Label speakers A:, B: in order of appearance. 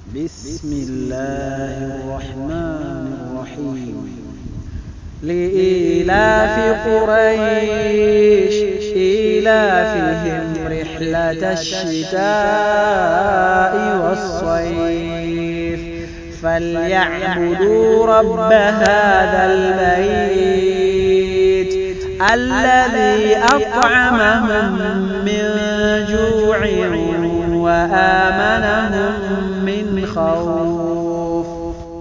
A: بسم الله الرحمن الرحيم لإيلاف قريش إيلافهم رحلة الشتاء والصيف فليعبدوا رب هذا البيت الذي أطعمهم من جوع وآمنهم من خوف